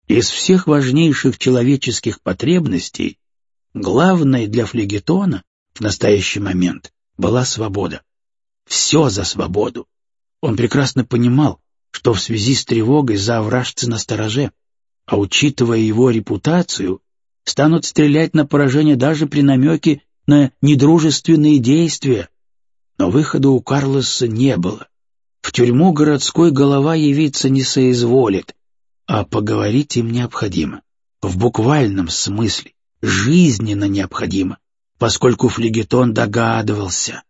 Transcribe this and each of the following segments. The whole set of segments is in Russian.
Из всех важнейших человеческих потребностей главной для флегетона в настоящий момент была свобода. Все за свободу. Он прекрасно понимал, что в связи с тревогой заовражцы настороже, а учитывая его репутацию, станут стрелять на поражение даже при намеке на недружественные действия. Но выхода у Карлоса не было. В тюрьму городской голова явиться не соизволит, а поговорить им необходимо. В буквальном смысле, жизненно необходимо, поскольку флегетон догадывался.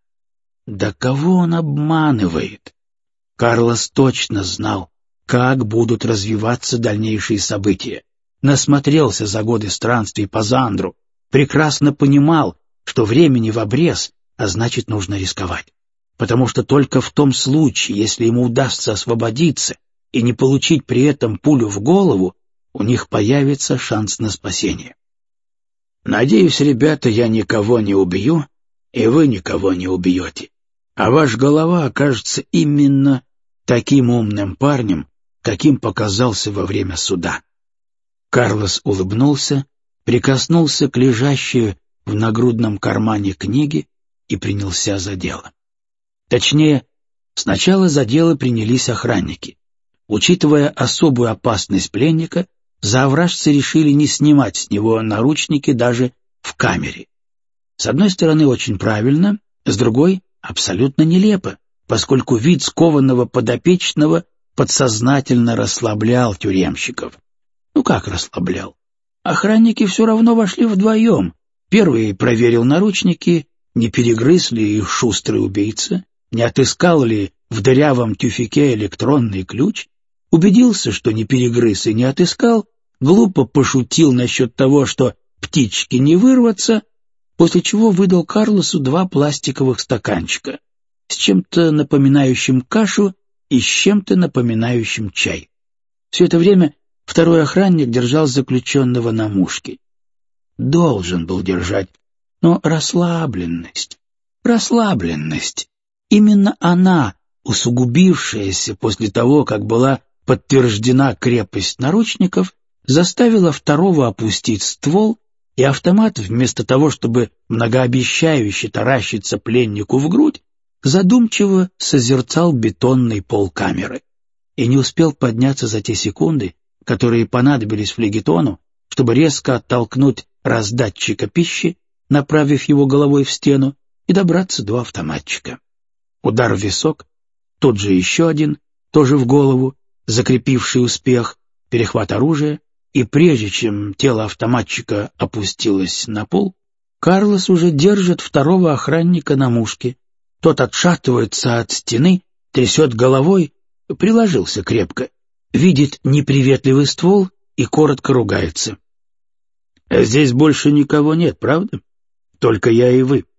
Да кого он обманывает? Карлос точно знал, как будут развиваться дальнейшие события. Насмотрелся за годы странствий по Зандру, прекрасно понимал, что времени в обрез, а значит, нужно рисковать. Потому что только в том случае, если ему удастся освободиться и не получить при этом пулю в голову, у них появится шанс на спасение. «Надеюсь, ребята, я никого не убью, и вы никого не убьете, а ваш голова окажется именно таким умным парнем, каким показался во время суда». Карлос улыбнулся, прикоснулся к лежащей в нагрудном кармане книге и принялся за дело. Точнее, сначала за дело принялись охранники. Учитывая особую опасность пленника, заовражцы решили не снимать с него наручники даже в камере. С одной стороны, очень правильно, с другой — абсолютно нелепо, поскольку вид скованного подопечного подсознательно расслаблял тюремщиков. Ну как расслаблял? Охранники все равно вошли вдвоем. Первый проверил наручники, не перегрыз ли их шустрый убийца, не отыскал ли в дырявом тюфяке электронный ключ, убедился, что не перегрыз и не отыскал, глупо пошутил насчет того, что птички не вырваться, после чего выдал Карлосу 2 пластиковых стаканчика с чем-то напоминающим кашу и с чем-то напоминающим чай. Все это время второй охранник держал заключенного на мушке. Должен был держать, но расслабленность, именно она, усугубившаяся после того, как была подтверждена крепость наручников, заставила второго опустить ствол, и автомат, вместо того, чтобы многообещающе таращиться пленнику в грудь, задумчиво созерцал бетонный пол камеры и не успел подняться за те секунды, которые понадобились флегетону, чтобы резко оттолкнуть раздатчика пищи, направив его головой в стену, и добраться до автоматчика. Удар в висок, тот же еще один, тоже в голову, закрепивший успех, перехват оружия, и прежде чем тело автоматчика опустилось на пол, Карлос уже держит второго охранника на мушке. Тот отшатывается от стены, трясет головой, приложился крепко, видит неприветливый ствол и коротко ругается. «Здесь больше никого нет, правда? Только я и вы».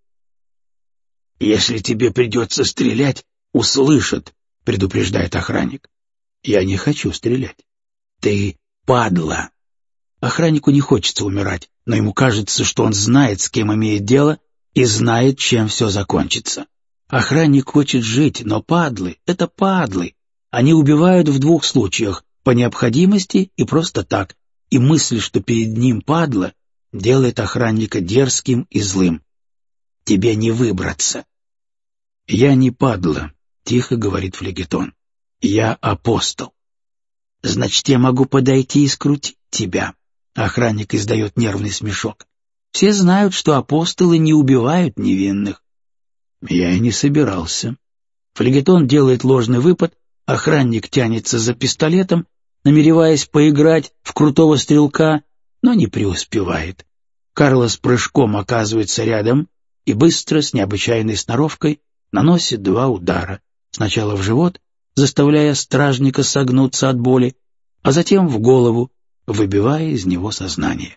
«Если тебе придется стрелять, услышат», — предупреждает охранник. «Я не хочу стрелять. Ты падла». Охраннику не хочется умирать, но ему кажется, что он знает, с кем имеет дело, и знает, чем все закончится. Охранник хочет жить, но падлы — это падлы. Они убивают в 2 случаях — по необходимости и просто так, и мысль, что перед ним падла, делает охранника дерзким и злым. Тебе не выбраться. «Я не падла», — тихо говорит флегетон. «Я апостол». «Значит, я могу подойти и скрутить тебя», — охранник издает нервный смешок. «Все знают, что апостолы не убивают невинных». «Я и не собирался». Флегетон делает ложный выпад, охранник тянется за пистолетом, намереваясь поиграть в крутого стрелка, но не преуспевает. Карлос прыжком оказывается рядом и быстро, с необычайной сноровкой, наносит 2 удара, сначала в живот, заставляя стражника согнуться от боли, а затем в голову, выбивая из него сознание.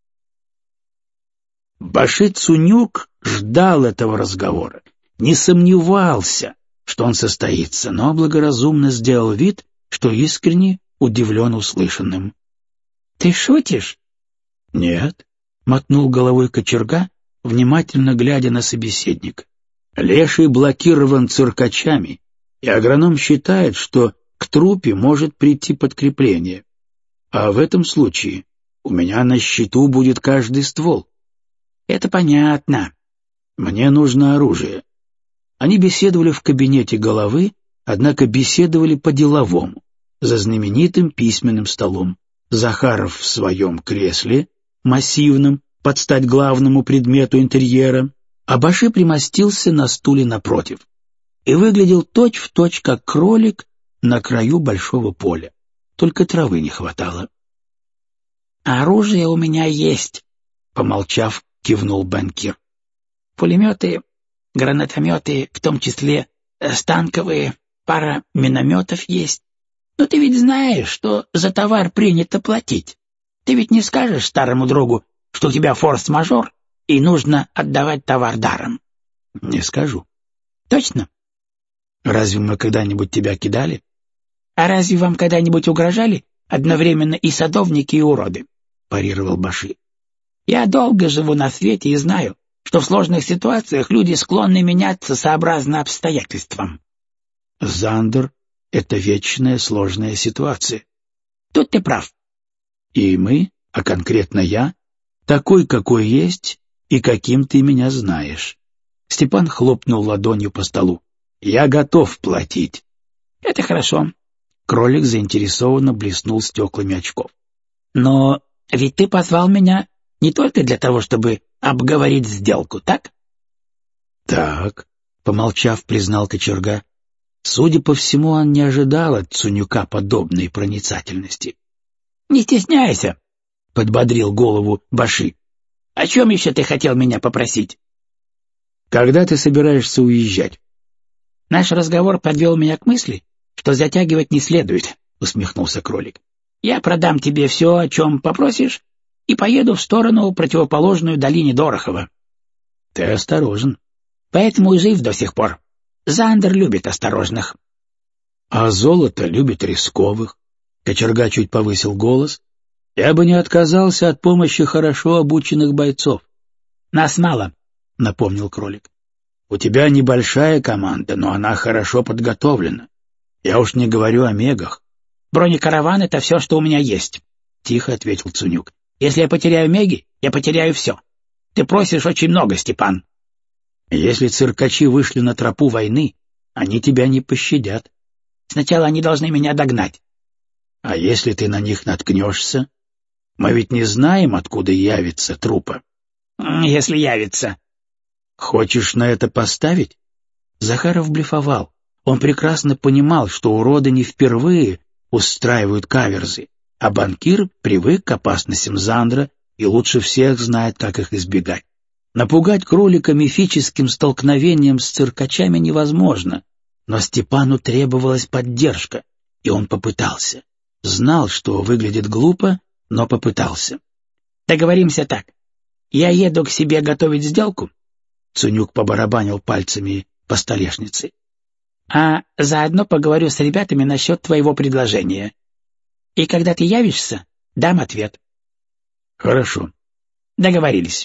Баши Цунюк ждал этого разговора, не сомневался, что он состоится, но благоразумно сделал вид, что искренне удивлен услышанным. «Ты шутишь?» «Нет», — мотнул головой кочерга, внимательно глядя на собеседника. «Леший блокирован циркачами, и агроном считает, что к трупе может прийти подкрепление. А в этом случае у меня на счету будет каждый ствол. Это понятно. Мне нужно оружие. Они беседовали в кабинете головы, однако беседовали по-деловому, за знаменитым письменным столом. Захаров в своем кресле, массивном, под стать главному предмету интерьера, а Баши примостился на стуле напротив и выглядел точь-в-точь, как кролик на краю большого поля. Только травы не хватало. «Оружие у меня есть», — помолчав, кивнул банкир. «Пулеметы, гранатометы, в том числе станковые, пара минометов есть. Но ты ведь знаешь, что за товар принято платить. Ты ведь не скажешь старому другу, что у тебя форс-мажор, и нужно отдавать товар даром?» «Не скажу». «Точно?» «Разве мы когда-нибудь тебя кидали?» «А разве вам когда-нибудь угрожали одновременно и садовники, и уроды?» — парировал Баши. «Я долго живу на свете и знаю, что в сложных ситуациях люди склонны меняться сообразно обстоятельствам». «Зандер — это вечная сложная ситуация». «Тут ты прав». «И мы, а конкретно я, такой, какой есть и каким ты меня знаешь». Степан хлопнул ладонью по столу. «Я готов платить». «Это хорошо». Кролик заинтересованно блеснул стеклами очков. «Но ведь ты позвал меня не только для того, чтобы обговорить сделку, так?» «Так», — помолчав, признал кочерга. Судя по всему, он не ожидал от Цунюка подобной проницательности. «Не стесняйся», — подбодрил голову Баши. «О чем еще ты хотел меня попросить?» «Когда ты собираешься уезжать?» «Наш разговор подвел меня к мысли, что затягивать не следует», — усмехнулся кролик. «Я продам тебе все, о чем попросишь, и поеду в сторону, противоположную долине Дорохова». «Ты осторожен». «Поэтому и жив до сих пор. Зандер любит осторожных». «А золото любит рисковых». Кочерга чуть повысил голос. «Я бы не отказался от помощи хорошо обученных бойцов». «Нас мало», — напомнил кролик. «У тебя небольшая команда, но она хорошо подготовлена. Я уж не говорю о мегах». «Бронекараван — это все, что у меня есть», — тихо ответил Цунюк. «Если я потеряю меги, я потеряю все. Ты просишь очень много, Степан». «Если циркачи вышли на тропу войны, они тебя не пощадят». «Сначала они должны меня догнать». «А если ты на них наткнешься? Мы ведь не знаем, откуда явится трупа». «Если явится». «Хочешь на это поставить?» Захаров блефовал. Он прекрасно понимал, что уроды не впервые устраивают каверзы, а банкир привык к опасностям Зандра и лучше всех знает, как их избегать. Напугать кролика мифическим столкновением с циркачами невозможно, но Степану требовалась поддержка, и он попытался. Знал, что выглядит глупо, но попытался. «Договоримся так. Я еду к себе готовить сделку», — Цунюк побарабанил пальцами по столешнице. «А заодно поговорю с ребятами насчет твоего предложения. И когда ты явишься, дам ответ». «Хорошо». «Договорились».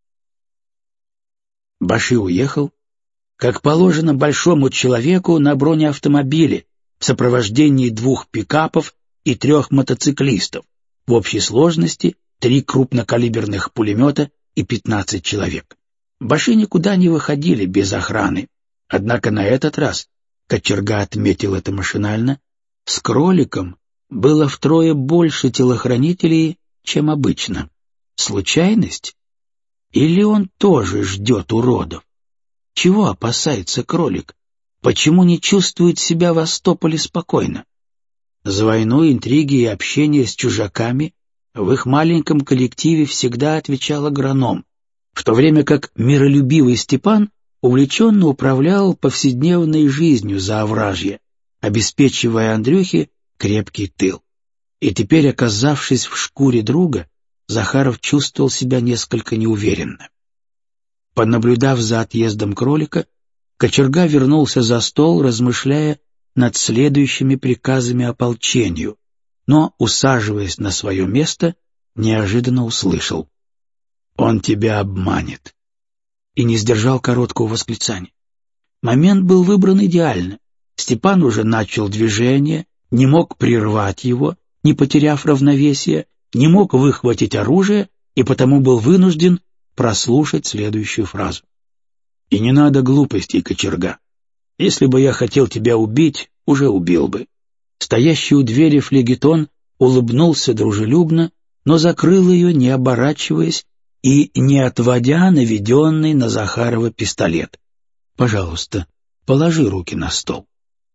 Баши уехал, как положено большому человеку, на бронеавтомобиле в сопровождении 2 пикапов и 3 мотоциклистов, в общей сложности 3 крупнокалиберных пулемета и 15 человек. Баши никуда не выходили без охраны, однако на этот раз, кочерга отметил это машинально, с кроликом было втрое больше телохранителей, чем обычно. Случайность? Или он тоже ждет уродов? Чего опасается кролик? Почему не чувствует себя в Остополе спокойно? За войну, интриги и общение с чужаками в их маленьком коллективе всегда отвечал агроном, в то время как миролюбивый Степан увлеченно управлял повседневной жизнью Заовражья, обеспечивая Андрюхе крепкий тыл. И теперь, оказавшись в шкуре друга, Захаров чувствовал себя несколько неуверенно. Понаблюдав за отъездом кролика, кочерга вернулся за стол, размышляя над следующими приказами ополчению, но, усаживаясь на свое место, неожиданно услышал: «Он тебя обманет», и не сдержал короткого восклицания. Момент был выбран идеально. Степан уже начал движение, не мог прервать его, не потеряв равновесия, не мог выхватить оружие и потому был вынужден прослушать следующую фразу. «И не надо глупостей, кочерга. Если бы я хотел тебя убить, уже убил бы». Стоящий у двери флегетон улыбнулся дружелюбно, но закрыл ее, не оборачиваясь и не отводя наведенный на Захарова пистолет. «Пожалуйста, положи руки на стол».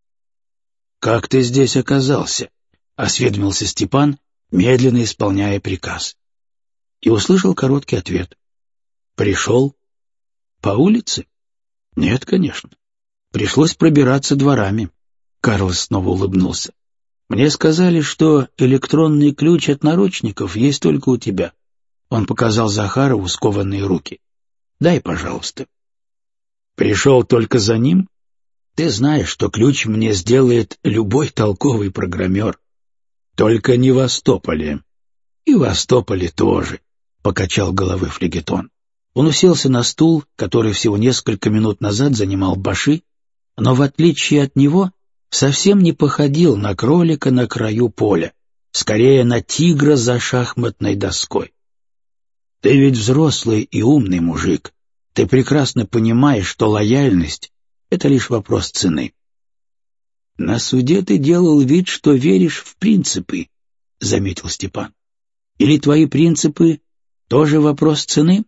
«Как ты здесь оказался?» — осведомился Степан, медленно исполняя приказ. И услышал короткий ответ. «Пришел? По улице?» «Нет, конечно. Пришлось пробираться дворами». Карлос снова улыбнулся. «Мне сказали, что электронный ключ от наручников есть только у тебя». Он показал Захарову скованные руки. «Дай, пожалуйста». «Пришел только за ним? Ты знаешь, что ключ мне сделает любой толковый программер. Только не в Остополе». «И в Остополе тоже», — покачал головой флегетон. Он уселся на стул, который всего несколько минут назад занимал Баши, но, в отличие от него, совсем не походил на кролика на краю поля, скорее на тигра за шахматной доской. «Ты ведь взрослый и умный мужик. Ты прекрасно понимаешь, что лояльность — это лишь вопрос цены». «На суде ты делал вид, что веришь в принципы», — заметил Степан. «Или твои принципы тоже вопрос цены?»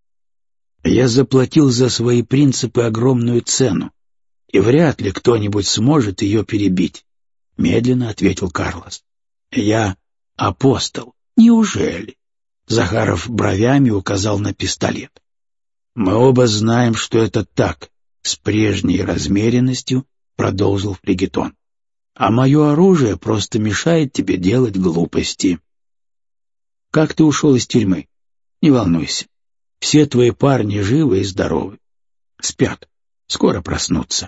«Я заплатил за свои принципы огромную цену, и вряд ли кто-нибудь сможет ее перебить», — медленно ответил Карлос. «Я апостол». «Неужели?» — Захаров бровями указал на пистолет. «Мы оба знаем, что это так», — с прежней размеренностью продолжил флегетон. «А мое оружие просто мешает тебе делать глупости». «Как ты ушел из тюрьмы? Не волнуйся. Все твои парни живы и здоровы. Спят. Скоро проснутся».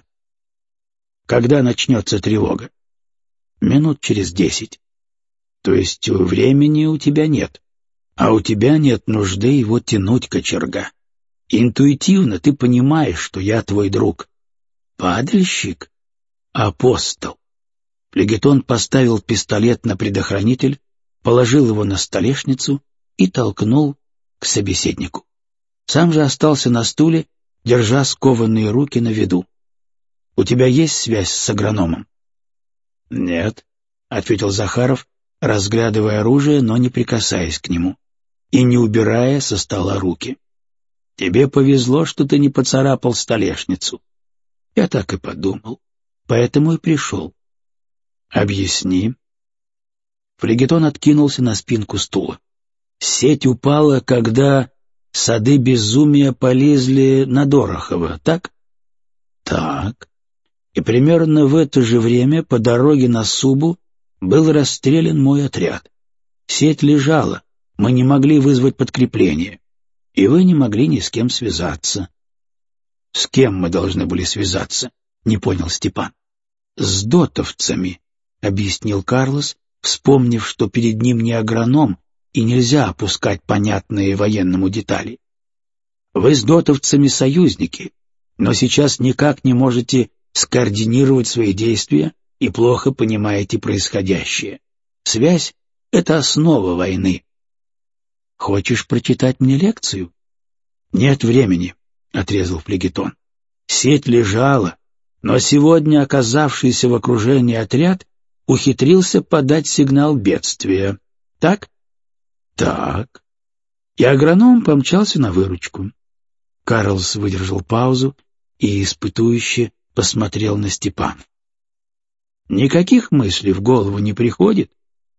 «Когда начнется тревога?» «Минут через 10. То есть времени у тебя нет. А у тебя нет нужды его тянуть, кочерга. Интуитивно ты понимаешь, что я твой друг. Падальщик? Апостол». Флегетон поставил пистолет на предохранитель, положил его на столешницу и толкнул к собеседнику. Сам же остался на стуле, держа скованные руки на виду. «У тебя есть связь с агрономом?» «Нет», — ответил Захаров, разглядывая оружие, но не прикасаясь к нему и не убирая со стола руки. «Тебе повезло, что ты не поцарапал столешницу». «Я так и подумал, поэтому и пришел». «Объясни». Флегетон откинулся на спинку стула. «Сеть упала, когда сады безумия полезли на Дорохова, так?» «Так. И примерно в это же время по дороге на Субу был расстрелян мой отряд. Сеть лежала, мы не могли вызвать подкрепление, и вы не могли ни с кем связаться». «С кем мы должны были связаться?» — не понял Степан. «С дотовцами», — объяснил Карлос, вспомнив, что перед ним не агроном и нельзя опускать понятные военному детали. «Вы с дотовцами союзники, но сейчас никак не можете скоординировать свои действия и плохо понимаете происходящее. Связь — это основа войны». «Хочешь прочитать мне лекцию?» «Нет времени», — отрезал флегетон. «Сеть лежала, но сегодня оказавшийся в окружении отряд ухитрился подать сигнал бедствия. Так?» «Так». И агроном помчался на выручку. Карлос выдержал паузу и испытующе посмотрел на Степана. «Никаких мыслей в голову не приходит?»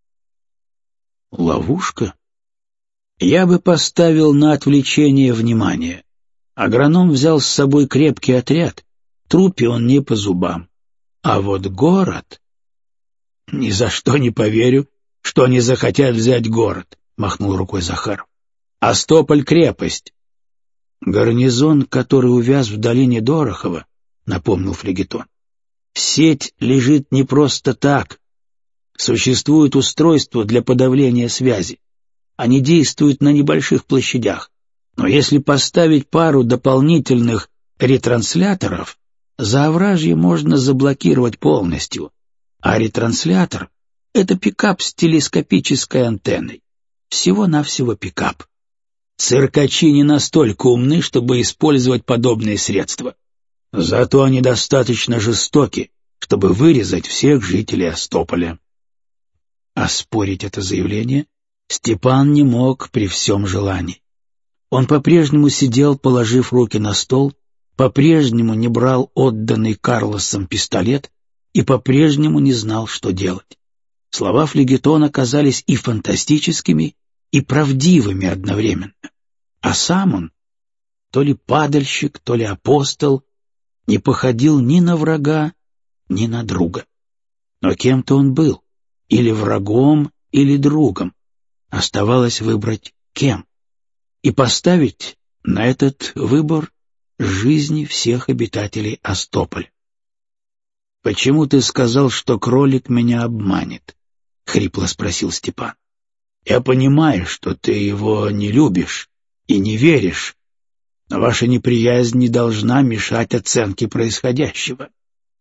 «Ловушка?» «Я бы поставил на отвлечение внимания. Агроном взял с собой крепкий отряд, трупе он не по зубам. А вот город...» «Ни за что не поверю, что они захотят взять город», — махнул рукой Захаров. «Остополь — крепость». «Гарнизон, который увяз в долине Дорохова», — напомнил флегетон. «Сеть лежит не просто так. Существует устройство для подавления связи. Они действуют на небольших площадях. Но если поставить пару дополнительных ретрансляторов, Заовражье можно заблокировать полностью, а ретранслятор Это пикап с телескопической антенной. Всего-навсего пикап. Циркачи не настолько умны, чтобы использовать подобные средства. Зато они достаточно жестоки, чтобы вырезать всех жителей Остополя. Оспорить это заявление Степан не мог при всем желании. Он по-прежнему сидел, положив руки на стол, по-прежнему не брал отданный Карлосом пистолет и по-прежнему не знал, что делать. Слова флегетона казались и фантастическими, и правдивыми одновременно. А сам он, то ли падальщик, то ли апостол, не походил ни на врага, ни на друга. Но кем-то он был, или врагом, или другом. Оставалось выбрать кем. И поставить на этот выбор жизни всех обитателей Остополя. «Почему ты сказал, что кролик меня обманет?» — хрипло спросил Степан. «Я понимаю, что ты его не любишь и не веришь, но ваша неприязнь не должна мешать оценке происходящего.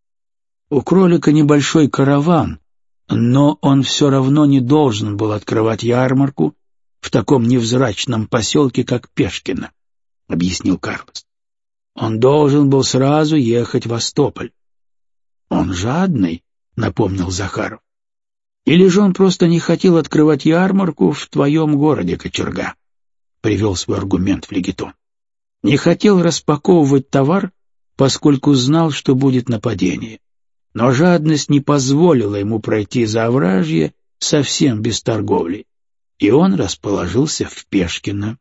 У кролика небольшой караван, но он все равно не должен был открывать ярмарку в таком невзрачном поселке, как Пешкино», — объяснил Карлос. «Он должен был сразу ехать в Остополь». «Он жадный», — напомнил Захаров. «Или же он просто не хотел открывать ярмарку в твоем городе, Кочерга», — привел свой аргумент флегетон. «Не хотел распаковывать товар, поскольку знал, что будет нападение. Но жадность не позволила ему пройти за овражье совсем без торговли, и он расположился в Пешкино».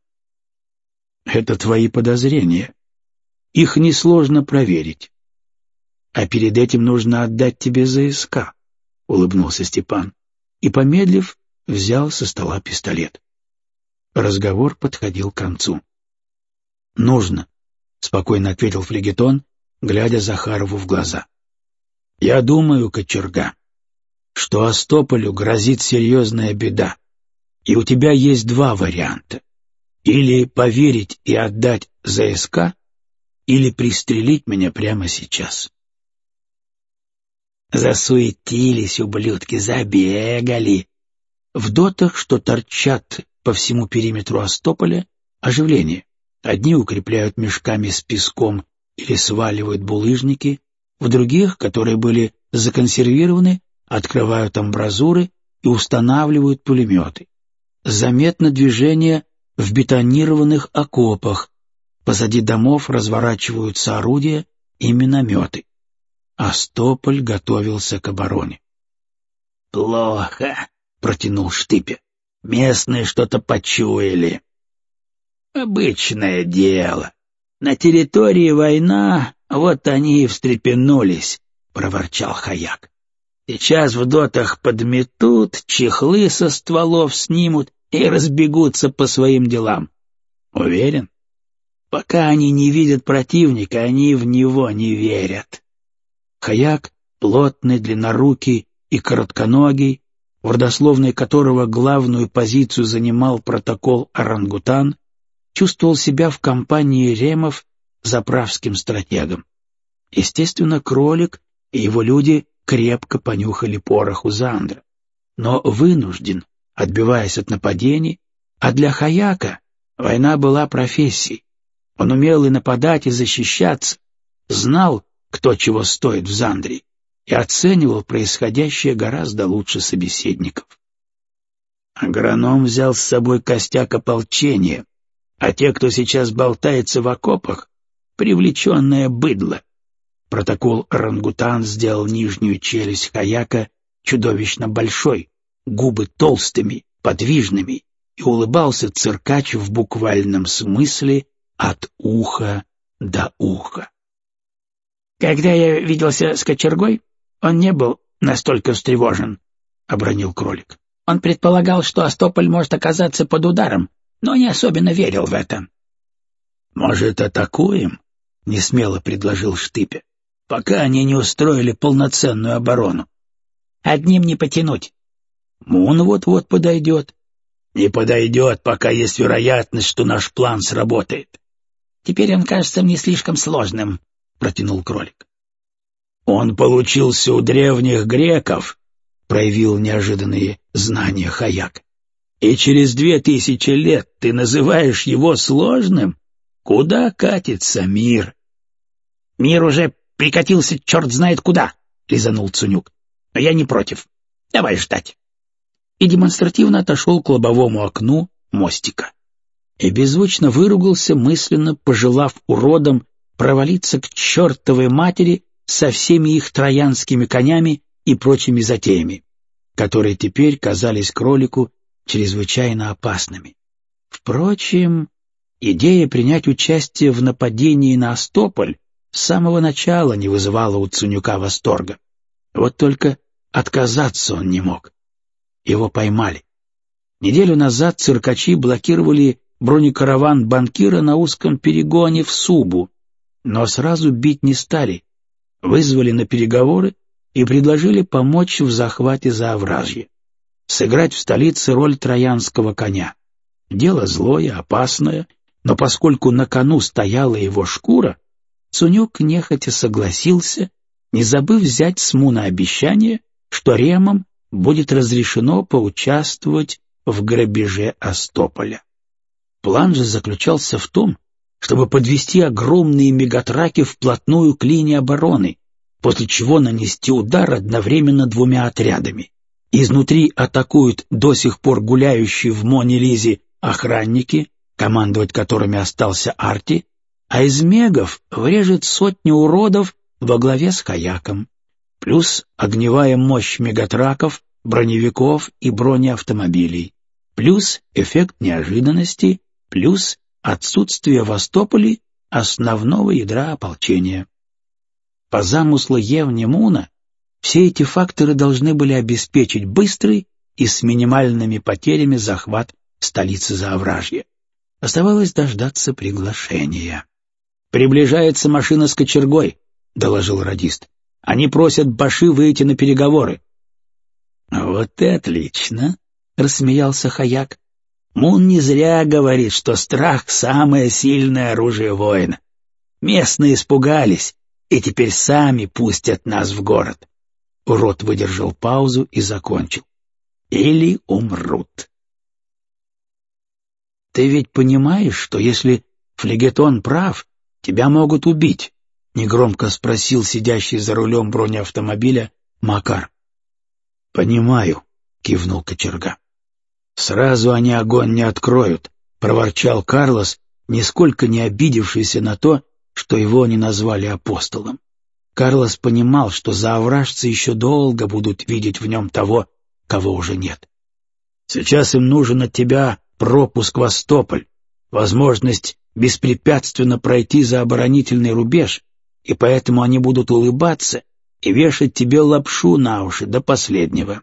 «Это твои подозрения. Их несложно проверить. А перед этим нужно отдать тебе ЗСК», — улыбнулся Степан, и, помедлив, взял со стола пистолет. Разговор подходил к концу. «Нужно», — спокойно ответил флегетон, глядя Захарову в глаза. «Я думаю, Кочерга, что Остополю грозит серьезная беда, и у тебя есть два варианта. Или поверить и отдать ЗСК, или пристрелить меня прямо сейчас». «Засуетились, ублюдки, забегали». В дотах, что торчат по всему периметру Остополя, оживление. Одни укрепляют мешками с песком или сваливают булыжники, в других, которые были законсервированы, открывают амбразуры и устанавливают пулеметы. Заметно движение в бетонированных окопах, позади домов разворачиваются орудия и минометы. Остополь готовился к обороне. «Плохо», — протянул Штыпе. «Местные что-то почуяли». «Обычное дело. На территории война, вот они и встрепенулись», — проворчал Хаяк. «Сейчас в дотах подметут, чехлы со стволов снимут и разбегутся по своим делам. Уверен? Пока они не видят противника, они в него не верят». Хаяк, плотный, длиннорукий и коротконогий, в родословной которого главную позицию занимал протокол «Орангутан», чувствовал себя в компании ремов заправским стратегом. Естественно, кролик и его люди крепко понюхали пороху Зандра, но вынужден, отбиваясь от нападений, а для Хаяка война была профессией. Он умел и нападать, и защищаться, знал, кто чего стоит в Зандре, и оценивал происходящее гораздо лучше собеседников. Агроном взял с собой костяк ополчения, а те, кто сейчас болтается в окопах, привлеченное быдло. Протокол «Орангутан» сделал нижнюю челюсть Хаяка чудовищно большой, губы толстыми, подвижными, и улыбался циркач в буквальном смысле от уха до уха. «Когда я виделся с Кочергой, он не был настолько встревожен», — обронил кролик. «Он предполагал, что Остополь может оказаться под ударом, но не особенно верил в это». «Может, атакуем?» — несмело предложил Штыпе, «пока они не устроили полноценную оборону». «Одним не потянуть». «Мун вот-вот подойдет». «Не подойдет, пока есть вероятность, что наш план сработает». «Теперь он кажется мне слишком сложным», — протянул кролик. «Он получился у древних греков проявил неожиданные знания Хаяк. «И через 2000 лет ты называешь его сложным? Куда катится мир?» «Мир уже прикатился черт знает куда», — резанул Цунюк. «Но я не против. Давай ждать». И демонстративно отошел к лобовому окну мостика. И беззвучно выругался, мысленно пожелав уродам провалиться к чертовой матери со всеми их троянскими конями и прочими затеями, которые теперь казались кролику чрезвычайно опасными. Впрочем, идея принять участие в нападении на Остополь с самого начала не вызывала у Цунюка восторга. Вот только отказаться он не мог. Его поймали. Неделю назад циркачи блокировали бронекараван банкира на узком перегоне в Субу, но сразу бить не стали, вызвали на переговоры и предложили помочь в захвате Заовражья, сыграть в столице роль троянского коня. Дело злое, опасное, но поскольку на кону стояла его шкура, Цунюк нехотя согласился, не забыв взять с Муна обещание, что ремам будет разрешено поучаствовать в грабеже Остополя. План же заключался в том, чтобы подвести огромные мегатраки вплотную к линии обороны, после чего нанести удар одновременно двумя отрядами. Изнутри атакуют до сих пор гуляющие в Моне-Лизе охранники, командовать которыми остался Арти, а из мегов врежет сотни уродов во главе с Хаяком, плюс огневая мощь мегатраков, броневиков и бронеавтомобилей, плюс эффект неожиданности, плюс отсутствие в Остополе основного ядра ополчения. По замыслу Евни Муна все эти факторы должны были обеспечить быстрый и с минимальными потерями захват столицы Заовражья. Оставалось дождаться приглашения. «Приближается машина с кочергой», — доложил радист. «Они просят Баши выйти на переговоры». «Вот и отлично», — рассмеялся Хаяк. «Мун не зря говорит, что страх — самое сильное оружие воина. Местные испугались и теперь сами пустят нас в город». Урод выдержал паузу и закончил. «Или умрут». «Ты ведь понимаешь, что если Флегетон прав, тебя могут убить?» — негромко спросил сидящий за рулем бронеавтомобиля Макар. «Понимаю», — кивнул кочерга. «Сразу они огонь не откроют», — проворчал Карлос, нисколько не обидевшийся на то, что его не назвали апостолом. Карлос понимал, что заовражцы еще долго будут видеть в нем того, кого уже нет. «Сейчас им нужен от тебя пропуск в Остополь, возможность беспрепятственно пройти за оборонительный рубеж, и поэтому они будут улыбаться и вешать тебе лапшу на уши до последнего».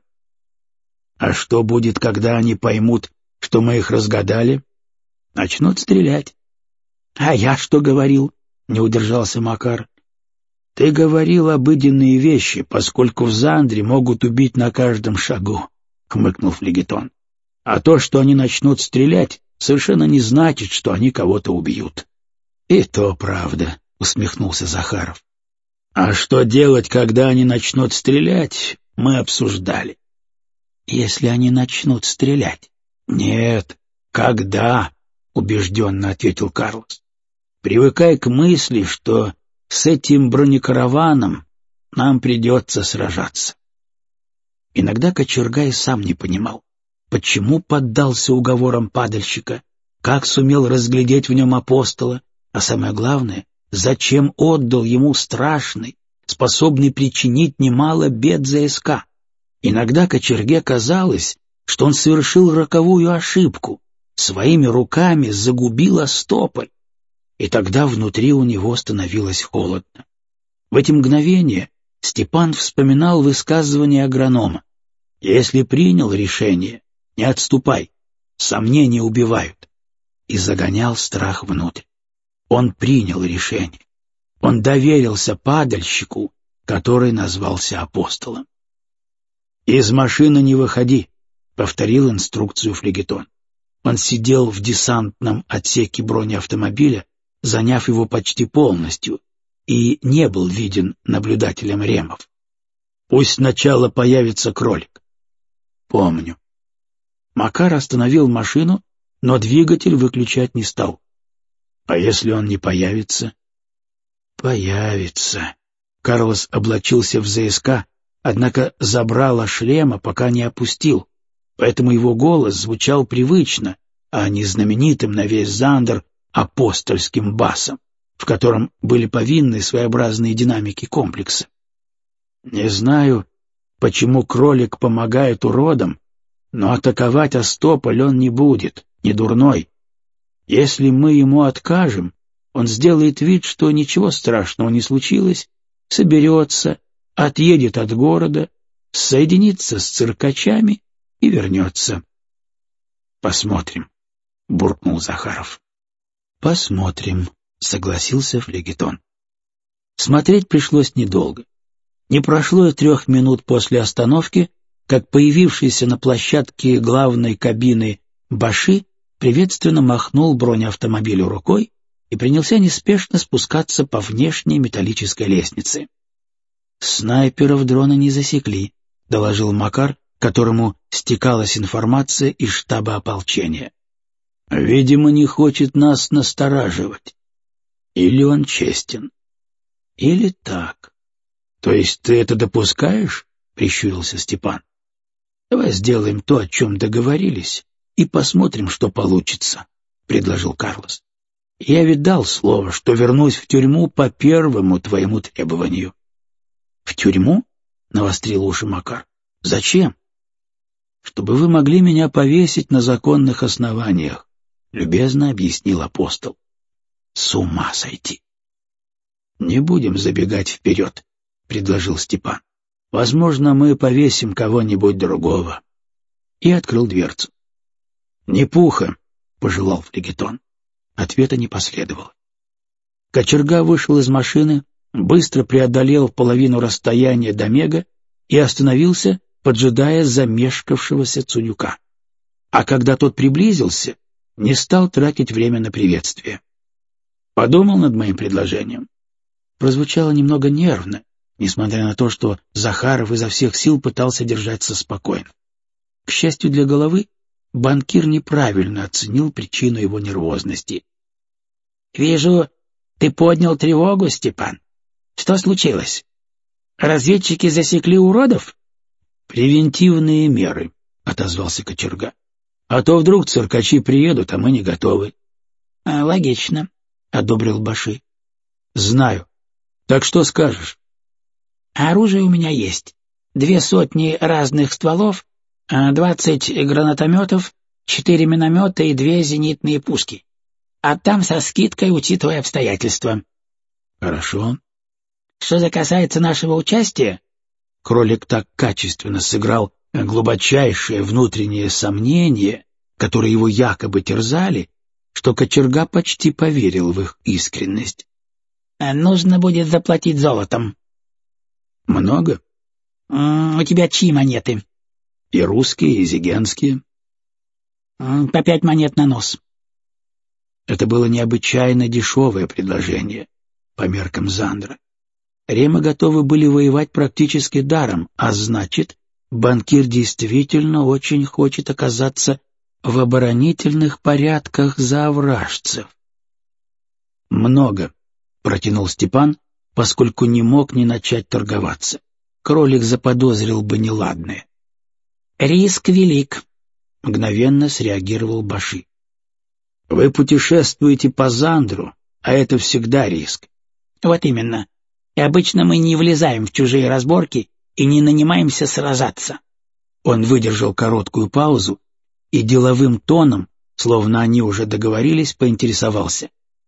«А что будет, когда они поймут, что мы их разгадали?» «Начнут стрелять». «А я что говорил?» — не удержался Макар. «Ты говорил обыденные вещи, поскольку в Зандре могут убить на каждом шагу», — хмыкнул Флегетон. «А то, что они начнут стрелять, совершенно не значит, что они кого-то убьют». «И то правда», — усмехнулся Захаров. «А что делать, когда они начнут стрелять, мы обсуждали». «Если они начнут стрелять?» «Нет, когда?» — убежденно ответил Карлос. «Привыкай к мысли, что с этим бронекараваном нам придется сражаться». Иногда кочерга и сам не понимал, почему поддался уговорам падальщика, как сумел разглядеть в нем апостола, а самое главное, зачем отдал ему страшный, способный причинить немало бед ЗСК. Иногда кочерге казалось, что он совершил роковую ошибку, своими руками загубил Остополь, и тогда внутри у него становилось холодно. В эти мгновения Степан вспоминал высказывание агронома: «Если принял решение, не отступай, сомнения убивают», и загонял страх внутрь. Он принял решение. Он доверился падальщику, который назвался апостолом. «Из машины не выходи», — повторил инструкцию Флегетон. Он сидел в десантном отсеке бронеавтомобиля, заняв его почти полностью, и не был виден наблюдателем ремов. Пусть сначала появится кролик. Помню. Макар остановил машину, но двигатель выключать не стал. А если он не появится? Появится. Карлос облачился в ЗСК, однако забрало шлема пока не опустил, поэтому его голос звучал привычно, а не знаменитым на весь Зандер апостольским басом, в котором были повинны своеобразные динамики комплекса. Не знаю, почему кролик помогает уродам, но атаковать Остополь он не будет, не дурной. Если мы ему откажем, он сделает вид, что ничего страшного не случилось, соберется, отъедет от города, соединится с циркачами и вернется. — Посмотрим, — буркнул Захаров. — Посмотрим, — согласился флегетон. Смотреть пришлось недолго. Не прошло и 3 минут после остановки, как появившийся на площадке главной кабины Баши приветственно махнул бронеавтомобилю рукой и принялся неспешно спускаться по внешней металлической лестнице. «Снайперов дрона не засекли», — доложил Макар, которому стекалась информация из штаба ополчения. «Видимо, не хочет нас настораживать. Или он честен. Или так. То есть ты это допускаешь?» — прищурился Степан. «Давай сделаем то, о чем договорились, и посмотрим, что получится», — предложил Карлос. «Я ведь дал слово, что вернусь в тюрьму по первому твоему требованию». «В тюрьму?» — навострил уши Макар. «Зачем?» «Чтобы вы могли меня повесить на законных основаниях», — любезно объяснил апостол. «С ума сойти!» «Не будем забегать вперед», — предложил Степан. «Возможно, мы повесим кого-нибудь другого». И открыл дверцу. «Не пуха», — пожелал флегетон. Ответа не последовало. Кочерга вышел из машины, быстро преодолел половину расстояния до Мега и остановился, поджидая замешкавшегося Цунюка. А когда тот приблизился, не стал тратить время на приветствие. Подумал над моим предложением. Прозвучало немного нервно, несмотря на то, что Захаров изо всех сил пытался держаться спокойно. К счастью для головы, банкир неправильно оценил причину его нервозности. — Вижу, ты поднял тревогу, Степан. Что случилось? Разведчики засекли уродов? — Превентивные меры, — отозвался кочерга. — А то вдруг циркачи приедут, а мы не готовы. — Логично, — одобрил Баши. — Знаю. Так что скажешь? — Оружие у меня есть. 200 разных стволов, 20 гранатометов, 4 миномета и 2 зенитные пушки. А там со скидкой, учитывая обстоятельства. — Хорошо. Что же касается нашего участия, кролик так качественно сыграл глубочайшее внутреннее сомнение, которое его якобы терзали, что кочерга почти поверил в их искренность. Нужно будет заплатить золотом. — Много? — У тебя чьи монеты? — И русские, и зигенские. — По 5 монет на нос. Это было необычайно дешевое предложение по меркам Зандра. Ремы готовы были воевать практически даром, а значит, банкир действительно очень хочет оказаться в оборонительных порядках заовражцев. «Много», — протянул Степан, поскольку не мог не начать торговаться. Кролик заподозрил бы неладное. «Риск велик», — мгновенно среагировал Баши. «Вы путешествуете по Зандру, а это всегда риск». «Вот именно. И обычно мы не влезаем в чужие разборки и не нанимаемся сражаться». Он выдержал короткую паузу и деловым тоном, словно они уже договорились, поинтересовался.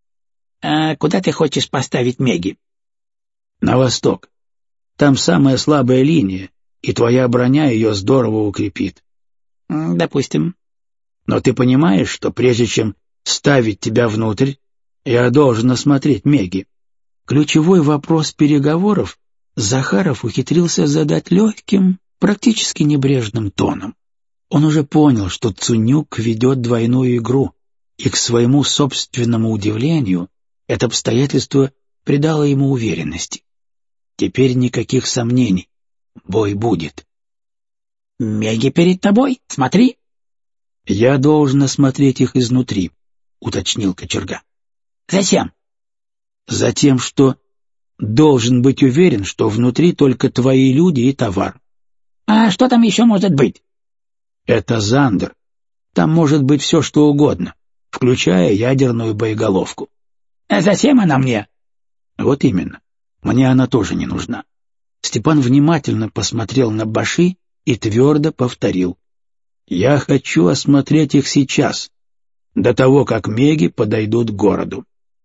«А куда ты хочешь поставить Меги?» «На восток. Там самая слабая линия, и твоя броня ее здорово укрепит». «Допустим». «Но ты понимаешь, что прежде чем ставить тебя внутрь, я должен осмотреть Меги?» Ключевой вопрос переговоров Захаров ухитрился задать легким, практически небрежным тоном. Он уже понял, что Цунюк ведет двойную игру, и к своему собственному удивлению это обстоятельство придало ему уверенности. Теперь никаких сомнений. Бой будет. Меги перед тобой, смотри. Я должен осмотреть их изнутри, уточнил кочерга. Зачем? Затем, что должен быть уверен, что внутри только твои люди и товар. А что там еще может быть? Это Зандер. Там может быть все, что угодно, включая ядерную боеголовку. А зачем она мне? Вот именно. Мне она тоже не нужна. Степан внимательно посмотрел на Баши и твердо повторил. Я хочу осмотреть их сейчас, до того, как меги подойдут к городу.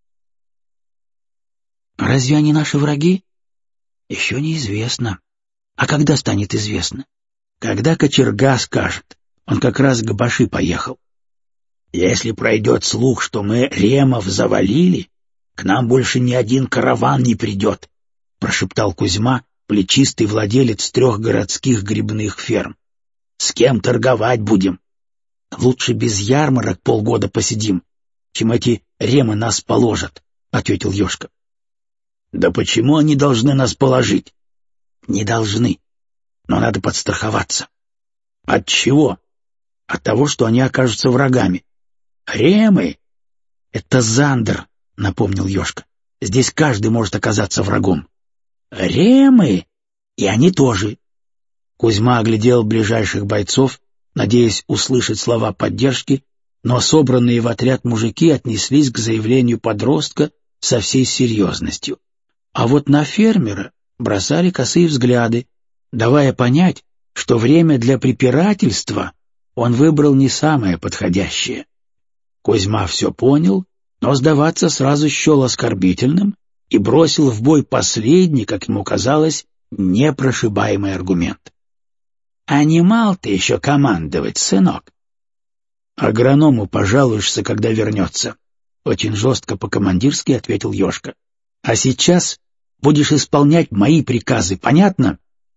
Разве они наши враги? Еще неизвестно. А когда станет известно? Когда кочерга скажет. Он как раз к Баши поехал. Если пройдет слух, что мы ремов завалили, к нам больше ни один караван не придет, — прошептал Кузьма, плечистый владелец 3 городских грибных ферм. С кем торговать будем? Лучше без ярмарок полгода посидим, чем эти ремы нас положат, — ответил Ёшка. Да почему они должны нас положить? Не должны, но надо подстраховаться. От чего? От того, что они окажутся врагами. Ремы — это Зандер, — напомнил Ёшка. Здесь каждый может оказаться врагом. Ремы, и они тоже. Кузьма оглядел ближайших бойцов, надеясь услышать слова поддержки, но собранные в отряд мужики отнеслись к заявлению подростка со всей серьезностью. А вот на фермера бросали косые взгляды, давая понять, что время для препирательства он выбрал не самое подходящее. Кузьма все понял, но сдаваться сразу счел оскорбительным и бросил в бой последний, как ему казалось, непрошибаемый аргумент. «А не мал ты еще командовать, сынок?» «Агроному пожалуешься, когда вернется», — очень жестко по-командирски ответил Ёшка. «А сейчас будешь исполнять мои приказы, понятно?»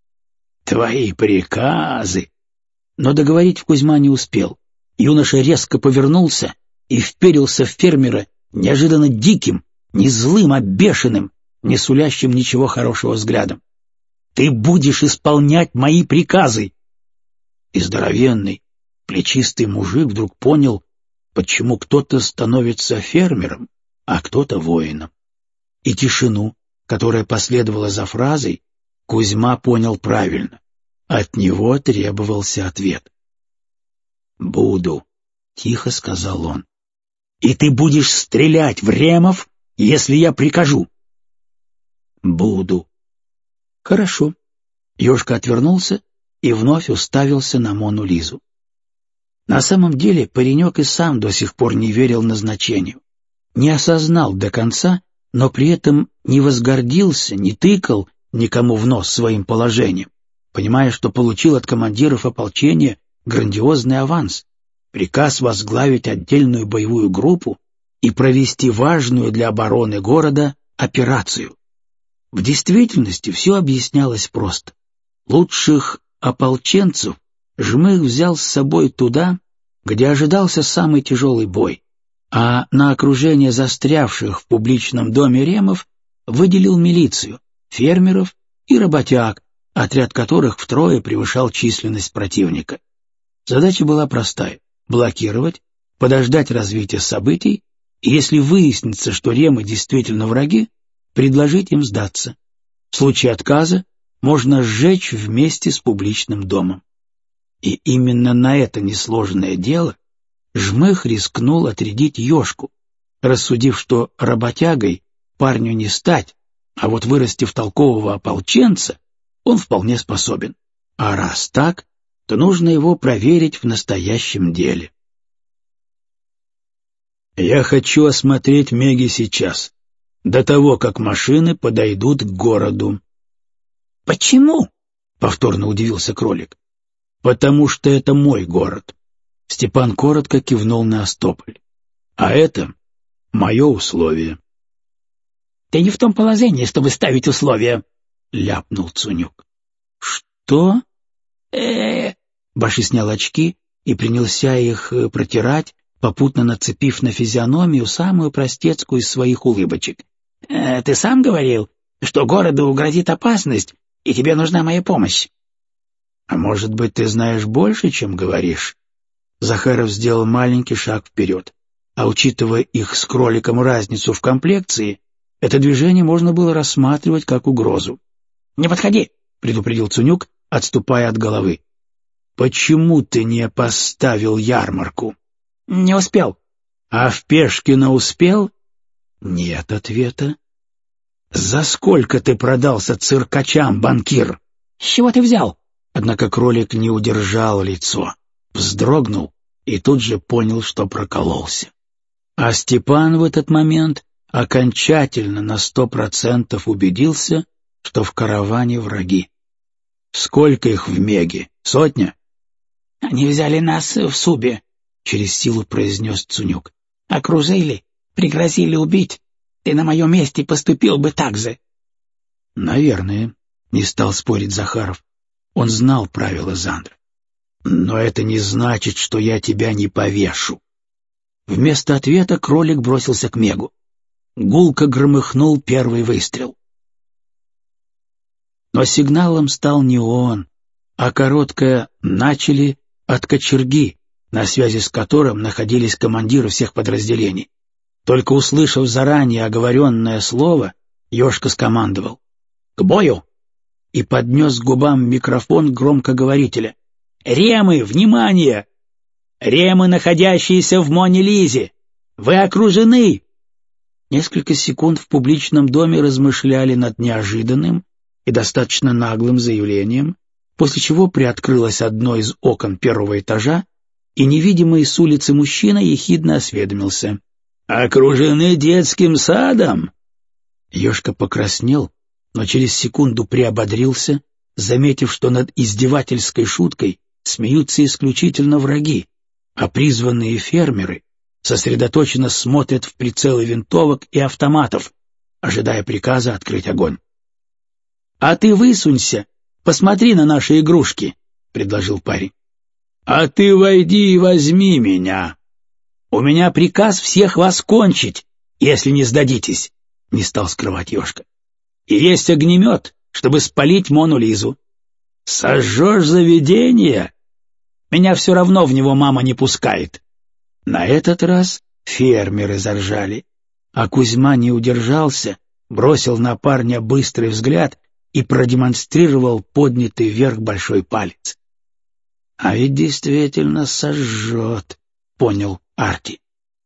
«Твои приказы!» Но договорить Кузьма не успел. Юноша резко повернулся и вперился в фермера неожиданно диким, не злым, а бешеным, не сулящим ничего хорошего взглядом. «Ты будешь исполнять мои приказы!» И здоровенный, плечистый мужик вдруг понял, почему кто-то становится фермером, а кто-то воином. И тишину, которая последовала за фразой, Кузьма понял правильно. От него требовался ответ. «Буду», — тихо сказал он. «И ты будешь стрелять в ремов, если я прикажу?» «Буду». «Хорошо». Ёшка отвернулся и вновь уставился на Мону Лизу. На самом деле паренек и сам до сих пор не верил назначению, не осознал до конца, но при этом не возгордился, не тыкал никому в нос своим положением, понимая, что получил от командиров ополчения грандиозный аванс, приказ возглавить отдельную боевую группу и провести важную для обороны города операцию. В действительности все объяснялось просто. Лучших ополченцев Жмых взял с собой туда, где ожидался самый тяжелый бой, а на окружение застрявших в публичном доме ремов выделил милицию, фермеров и работяг, отряд которых втрое превышал численность противника. Задача была простая — блокировать, подождать развития событий, и если выяснится, что ремы действительно враги, предложить им сдаться. В случае отказа можно сжечь вместе с публичным домом. И именно на это несложное дело Жмых рискнул отрядить Ёшку, рассудив, что работягой парню не стать, а вот вырастив толкового ополченца, он вполне способен. А раз так, то нужно его проверить в настоящем деле. «Я хочу осмотреть Меги сейчас, до того, как машины подойдут к городу». «Почему?» — повторно удивился кролик. «Потому что это мой город». Степан коротко кивнул на Остополь. «А это мое условие». «Ты не в том положении, чтобы ставить условия», — ляпнул Цунюк. «Что?» Баши снял очки и принялся их протирать, попутно нацепив на физиономию самую простецкую из своих улыбочек. «Ты сам говорил, что городу грозит опасность, и тебе нужна моя помощь». «А может быть, ты знаешь больше, чем говоришь?» Захаров сделал маленький шаг вперед. А учитывая их с кроликом разницу в комплекции, это движение можно было рассматривать как угрозу. «Не подходи», — предупредил Цунюк, отступая от головы. «Почему ты не поставил ярмарку?» «Не успел». «А в Пешкино успел?» «Нет ответа». «За сколько ты продался циркачам, банкир?» «С чего ты взял?» Однако кролик не удержал лицо, вздрогнул и тут же понял, что прокололся. А Степан в этот момент окончательно на 100% убедился, что в караване враги. «Сколько их в Меге? 100?» «Они взяли нас в Субе», — через силу произнес Цунюк. «Окружили, пригрозили убить. Ты на моем месте поступил бы так же». «Наверное», — не стал спорить Захаров. Он знал правила Зандра. «Но это не значит, что я тебя не повешу». Вместо ответа кролик бросился к Мегу. Гулко громыхнул первый выстрел. Но сигналом стал не он, а короткое «начали» от кочерги, на связи с которым находились командиры всех подразделений. Только услышав заранее оговоренное слово, Ёшка скомандовал «К бою!» и поднес к губам микрофон громкоговорителя. «Ремы, внимание! Ремы, находящиеся в Моне-Лизе! Вы окружены!» Несколько секунд в публичном доме размышляли над неожиданным и достаточно наглым заявлением, после чего приоткрылось одно из окон первого этажа, и невидимый с улицы мужчина ехидно осведомился. «Окружены детским садом?» Ёшка покраснел, но через секунду приободрился, заметив, что над издевательской шуткой смеются исключительно враги, а призванные фермеры сосредоточенно смотрят в прицелы винтовок и автоматов, ожидая приказа открыть огонь. «А ты высунься, посмотри на наши игрушки», — предложил парень. «А ты войди и возьми меня. У меня приказ всех вас кончить, если не сдадитесь», — не стал скрывать Ёшка. «И есть огнемет, чтобы спалить Мону-Лизу. Сожжешь заведение? Меня все равно в него мама не пускает». На этот раз фермеры заржали, а Кузьма не удержался, бросил на парня быстрый взгляд и продемонстрировал поднятый вверх большой палец. «А ведь действительно сожжет», — понял Арти.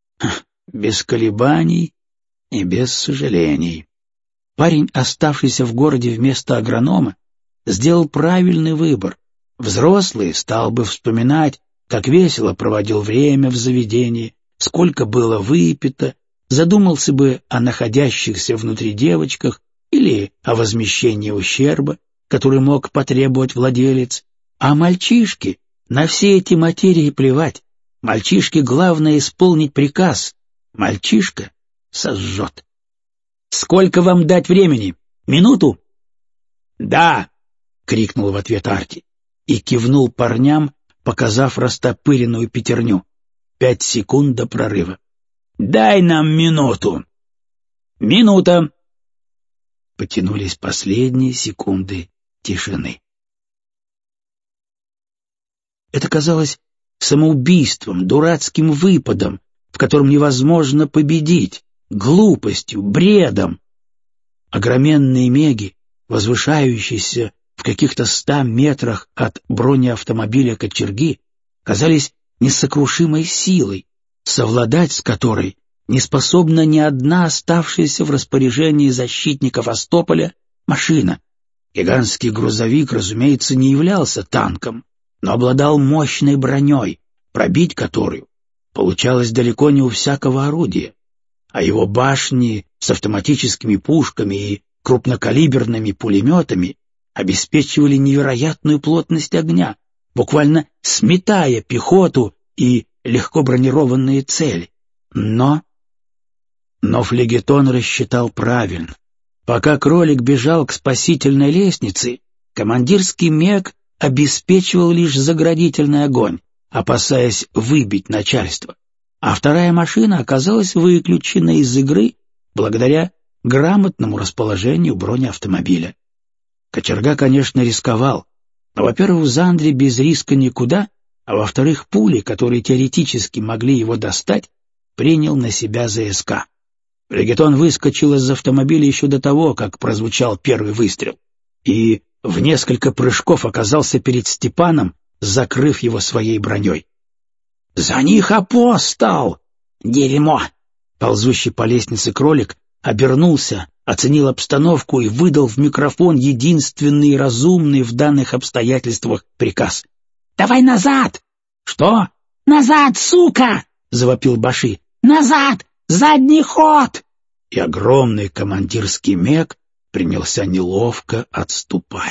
Без колебаний и без сожалений. Парень, оставшийся в городе вместо агронома, сделал правильный выбор. Взрослый стал бы вспоминать, как весело проводил время в заведении, сколько было выпито, задумался бы о находящихся внутри девочках или о возмещении ущерба, который мог потребовать владелец. А мальчишке на все эти материи плевать. Мальчишке главное исполнить приказ. Мальчишка сожжет. «Сколько вам дать времени? Минуту?» «Да!» — крикнул в ответ Арти и кивнул парням, показав растопыренную пятерню. 5 секунд до прорыва. «Дай нам минуту!» «Минута!» Потянулись последние секунды тишины. Это казалось самоубийством, дурацким выпадом, в котором невозможно победить, глупостью, бредом. Огроменные меги, возвышающиеся в каких-то 100 метрах от бронеавтомобиля кочерги, казались несокрушимой силой, совладать с которой не способна ни одна оставшаяся в распоряжении защитников Остополя машина. Гигантский грузовик, разумеется, не являлся танком, но обладал мощной броней, пробить которую получалось далеко не у всякого орудия, а его башни с автоматическими пушками и крупнокалиберными пулеметами обеспечивали невероятную плотность огня, буквально сметая пехоту и легко бронированные цели. Но флегетон рассчитал правильно. Пока кролик бежал к спасительной лестнице, командирский мег обеспечивал лишь заградительный огонь, опасаясь выбить начальство, а вторая машина оказалась выключена из игры благодаря грамотному расположению бронеавтомобиля. Кочерга, конечно, рисковал, но, во-первых, в Зандре без риска никуда, а во-вторых, пули, которые теоретически могли его достать, принял на себя ЗСК. Флегетон выскочил из автомобиля еще до того, как прозвучал первый выстрел, и в несколько прыжков оказался перед Степаном, закрыв его своей броней. «За них апостол! Дерьмо!» Ползущий по лестнице кролик обернулся, оценил обстановку и выдал в микрофон единственный разумный в данных обстоятельствах приказ. «Давай назад!» «Что?» «Назад, сука!» — завопил Баши. «Назад! Задний ход!» И огромный командирский мег принялся неловко отступать.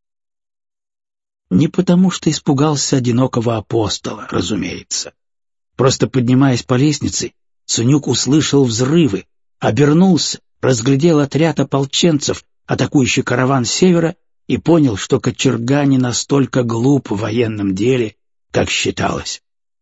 Не потому, что испугался одинокого апостола, разумеется. Просто поднимаясь по лестнице, Ценюк услышал взрывы, обернулся, разглядел отряд ополченцев, атакующий караван с севера, и понял, что кочерга не настолько глуп в военном деле, как считалось.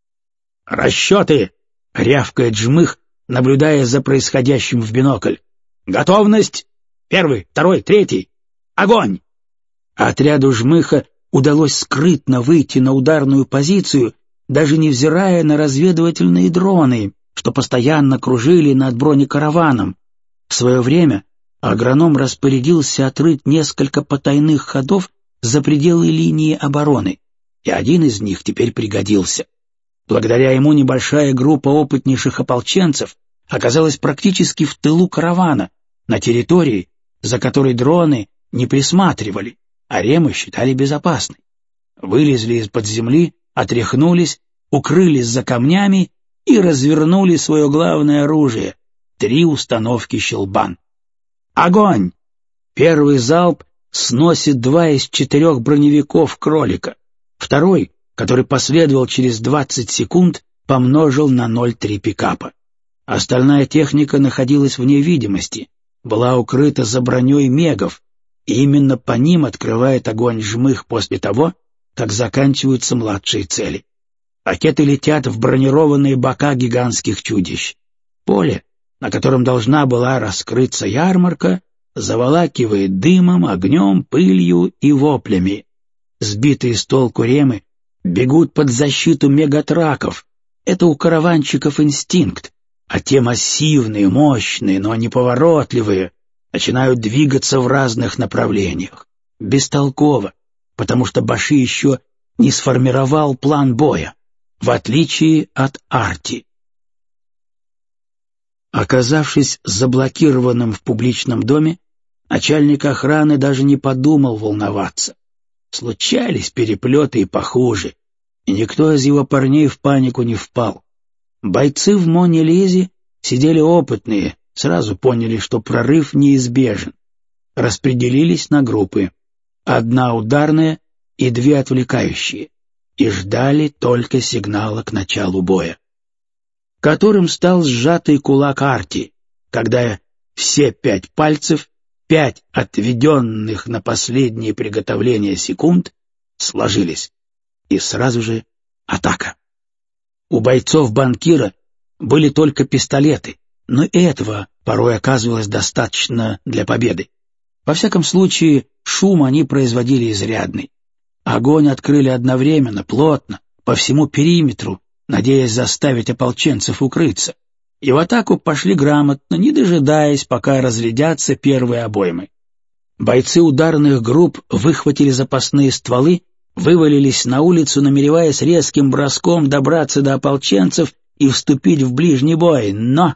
«Расчеты!» — рявкает Жмых, наблюдая за происходящим в бинокль. «Готовность! Первый, второй, третий! Огонь!» Отряду Жмыха удалось скрытно выйти на ударную позицию, даже невзирая на разведывательные дроны, что постоянно кружили над бронекараваном. В свое время агроном распорядился отрыть несколько потайных ходов за пределы линии обороны, и один из них теперь пригодился. Благодаря ему небольшая группа опытнейших ополченцев оказалась практически в тылу каравана, на территории, за которой дроны не присматривали, а ремы считали безопасной. Вылезли из-под земли, отряхнулись, укрылись за камнями и развернули свое главное оружие — 3 установки «Щелбан». Огонь! Первый залп сносит 2 из 4 броневиков кролика. Второй, который последовал через 20 секунд, помножил на 0,3 пикапа. Остальная техника находилась вне видимости, была укрыта за броней мегов, и именно по ним открывает огонь Жмых после того, как заканчиваются младшие цели. Ракеты летят в бронированные бока гигантских чудищ. Поле, на котором должна была раскрыться ярмарка, заволакивает дымом, огнем, пылью и воплями. Сбитые с толку ремы бегут под защиту мегатраков. Это у караванщиков инстинкт, а те массивные, мощные, но неповоротливые начинают двигаться в разных направлениях. Бестолково, потому что Баши еще не сформировал план боя, в отличие от Арти. Оказавшись заблокированным в публичном доме, начальник охраны даже не подумал волноваться. Случались переплеты и похуже, и никто из его парней в панику не впал. Бойцы в Монелезе сидели опытные, сразу поняли, что прорыв неизбежен. Распределились на группы, 1 ударная и 2 отвлекающие, и ждали только сигнала к началу боя, которым стал сжатый кулак Арти, когда все 5 пальцев, 5 отведенных на последние приготовления секунд, сложились, и сразу же атака. У бойцов банкира были только пистолеты, но и этого порой оказывалось достаточно для победы. Во всяком случае, шум они производили изрядный. Огонь открыли одновременно, плотно, по всему периметру, надеясь заставить ополченцев укрыться. И в атаку пошли грамотно, не дожидаясь, пока разрядятся первые обоймы. Бойцы ударных групп выхватили запасные стволы, вывалились на улицу, намереваясь резким броском добраться до ополченцев и вступить в ближний бой, но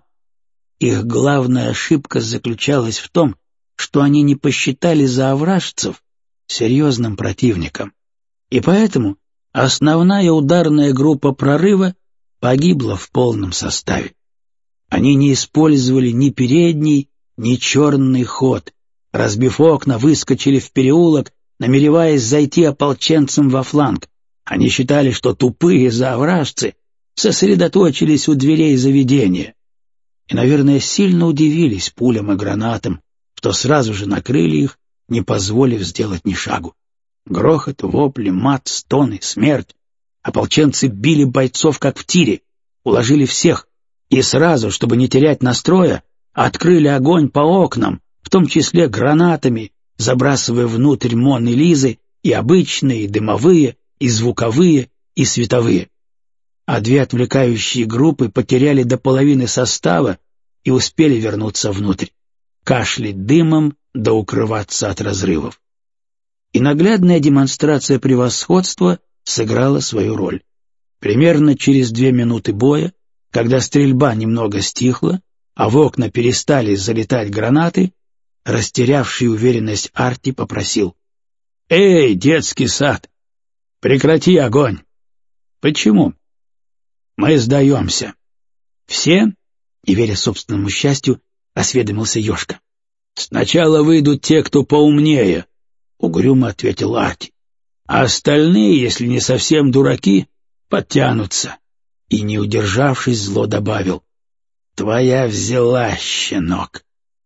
их главная ошибка заключалась в том, что они не посчитали заовражцев серьезным противником, и поэтому основная ударная группа прорыва погибла в полном составе. Они не использовали ни передний, ни черный ход, разбив окна, выскочили в переулок, намереваясь зайти ополченцам во фланг. Они считали, что тупые заовражцы сосредоточились у дверей заведения. И, наверное, сильно удивились пулям и гранатам, что сразу же накрыли их, не позволив сделать ни шагу. Грохот, вопли, мат, стоны, смерть. Ополченцы били бойцов, как в тире, уложили всех, и сразу, чтобы не терять настроя, открыли огонь по окнам, в том числе гранатами, забрасывая внутрь Мон и Лизы и обычные, и дымовые, и звуковые, и световые. А две отвлекающие группы потеряли до половины состава и успели вернуться внутрь, кашлять дымом да укрываться от разрывов. И наглядная демонстрация превосходства сыграла свою роль. Примерно через 2 минуты боя, когда стрельба немного стихла, а в окна перестали залетать гранаты, растерявший уверенность Арти попросил: «Эй, детский сад, прекрати огонь!» «Почему?» «Мы сдаемся». «Все?» — не веря собственному счастью, осведомился Ёшка. «Сначала выйдут те, кто поумнее», — угрюмо ответил Арти. «А остальные, если не совсем дураки, подтянутся». И, не удержавшись, зло добавил: «Твоя взяла, щенок».